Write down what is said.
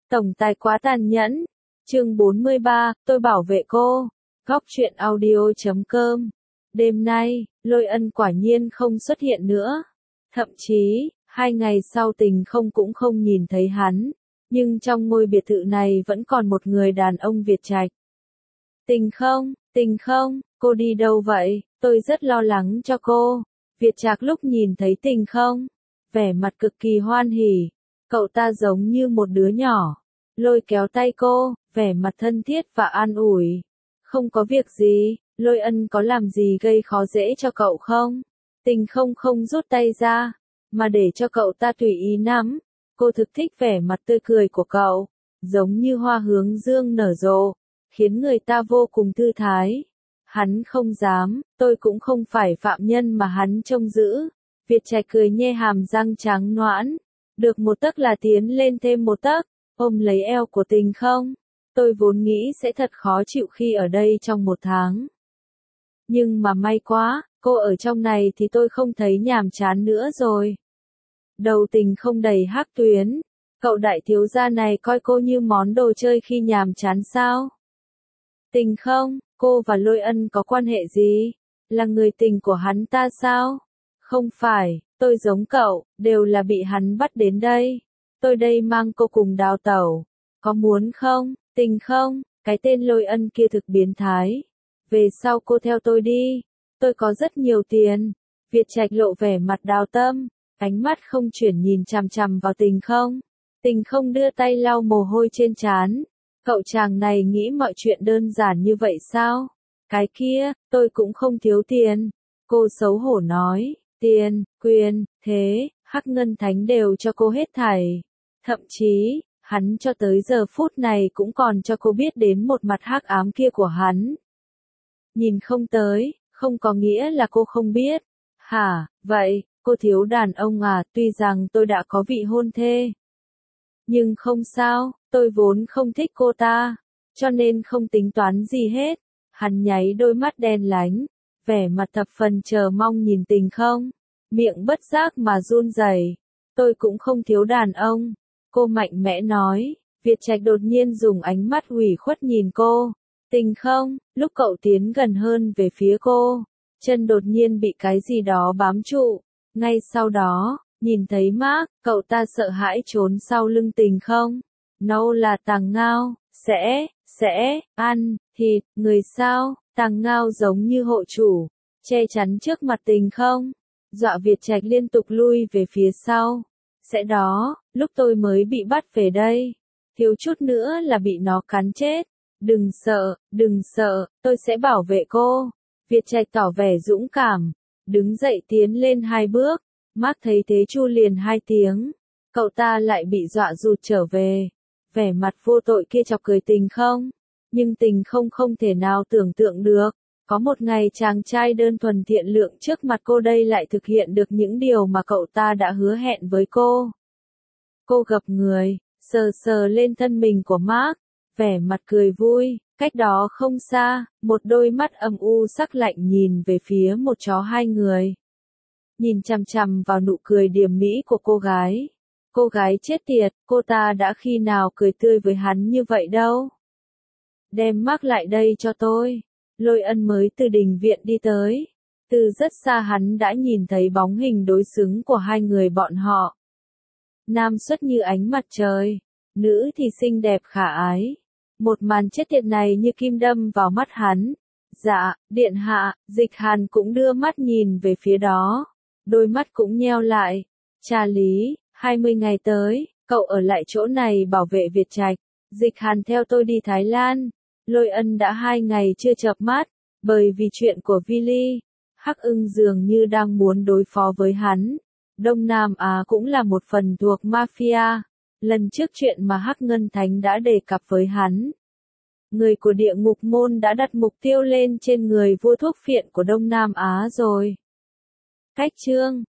Tổng tài quá tàn nhẫn. Chương 43, tôi bảo vệ cô. Góc truyện audio.com. Đêm nay, Lôi Ân quả nhiên không xuất hiện nữa. Thậm chí, 2 ngày sau Tình Không cũng không nhìn thấy hắn. Nhưng trong ngôi biệt thự này vẫn còn một người đàn ông Việt Trạch. Tình Không, cô đi đâu vậy? Tôi rất lo lắng cho cô. Việt Trạch lúc nhìn thấy Tình Không, vẻ mặt cực kỳ hoan hỉ. Cậu ta giống như một đứa nhỏ, lôi kéo tay cô, vẻ mặt thân thiết và an ủi. Không có việc gì, Lôi Ân có làm gì gây khó dễ cho cậu không? Tình Không không rút tay ra, mà để cho cậu ta tùy ý nắm. Cô thực thích vẻ mặt tươi cười của cậu, giống như hoa hướng dương nở rộ, khiến người ta vô cùng thư thái. Hắn không dám, tôi cũng không phải phạm nhân mà hắn trông giữ. Việt Trạch cười nhe hàm răng trắng nõn. Được một tấc là tiến lên thêm một tấc, ôm lấy eo của Tình Không. Tôi vốn nghĩ sẽ thật khó chịu khi ở đây trong 1 tháng. Nhưng mà may quá, cô ở trong này thì tôi không thấy nhàm chán nữa rồi. Đầu Tình Không đầy hắc tuyến. Cậu đại thiếu gia này coi cô như món đồ chơi khi nhàm chán sao? Tình Không, cô và Lôi Ân có quan hệ gì? Là người tình của hắn ta sao? Không phải, tôi giống cậu, đều là bị hắn bắt đến đây. Tôi đây mang cô cùng đào tẩu. Có muốn không? Tình Không, cái tên Lôi Ân kia thực biến thái. Về sau cô theo tôi đi. Tôi có rất nhiều tiền. Việt Trạch lộ vẻ mặt đào tâm, ánh mắt không chuyển nhìn chằm chằm vào Tình Không. Tình Không đưa tay lau mồ hôi trên trán. Cậu chàng này nghĩ mọi chuyện đơn giản như vậy sao? Cái kia, tôi cũng không thiếu tiền. Cô xấu hổ nói, tiền, quyền, thế, Hắc Ngân Thánh đều cho cô hết thảy. Thậm chí, hắn cho tới giờ phút này cũng còn cho cô biết đến một mặt hắc ám kia của hắn. Nhìn không tới, không có nghĩa là cô không biết. Hả, vậy, cô thiếu đàn ông à? Tuy rằng tôi đã có vị hôn thê. Nhưng không sao, tôi vốn không thích cô ta, cho nên không tính toán gì hết. Hắn nháy đôi mắt đen lánh, vẻ mặt thập phần chờ mong nhìn Tình Không, miệng bất giác mà run rẩy. Tôi cũng không thiếu đàn ông, cô mạnh mẽ nói. Việt Trạch đột nhiên dùng ánh mắt ủy khuất nhìn cô. Tình Không, lúc cậu tiến gần hơn về phía cô, chân đột nhiên bị cái gì đó bám trụ. Ngay sau đó, nhìn thấy Mark, cậu ta sợ hãi trốn sau lưng Tình Không. Nó là Tàng Ngao, sẽ, ăn, thịt, người sao? Tàng Ngao giống như hộ chủ, che chắn trước mặt Tình Không. Dọa Việt Trạch liên tục lui về phía sau. Sẽ đó, lúc tôi mới bị bắt về đây. Thiếu chút nữa là bị nó cắn chết. Đừng sợ, tôi sẽ bảo vệ cô. Việt Trạch tỏ vẻ dũng cảm, đứng dậy tiến lên 2 bước. Mark thấy thế chu liền 2 tiếng. Cậu ta lại bị dọa rụt trở về. Vẻ mặt vô tội kia chọc cười Tình Không. Nhưng Tình Không không thể nào tưởng tượng được. Có một ngày chàng trai đơn thuần thiện lượng trước mặt cô đây lại thực hiện được những điều mà cậu ta đã hứa hẹn với cô. Cô gập người, sờ lên thân mình của Mark, vẻ mặt cười vui. Cách đó không xa, một đôi mắt âm u sắc lạnh nhìn về phía một chó 2 người. Nhìn chằm chằm vào nụ cười điềm mỹ của cô gái. Cô gái chết tiệt, cô ta đã khi nào cười tươi với hắn như vậy đâu. Đem Mark lại đây cho tôi. Lôi Ân mới từ đình viện đi tới. Từ rất xa hắn đã nhìn thấy bóng hình đối xứng của 2 người bọn họ. Nam xuất như ánh mặt trời, nữ thì xinh đẹp khả ái. Một màn chết tiệt này như kim đâm vào mắt hắn. Dạ, điện hạ, Dịch Hàn cũng đưa mắt nhìn về phía đó. Đôi mắt cũng nheo lại. Cha Lý, 20 ngày tới, cậu ở lại chỗ này bảo vệ Việt Trạch. Dịch Hàn theo tôi đi Thái Lan. Lôi Ân đã 2 ngày chưa chợp mắt, bởi vì chuyện của Vili. Hắc Ưng dường như đang muốn đối phó với hắn. Đông Nam Á cũng là một phần thuộc mafia. Lần trước chuyện mà Hắc Ngân Thánh đã đề cập với hắn. Người của địa ngục môn đã đặt mục tiêu lên trên người vua thuốc phiện của Đông Nam Á rồi. Cách chương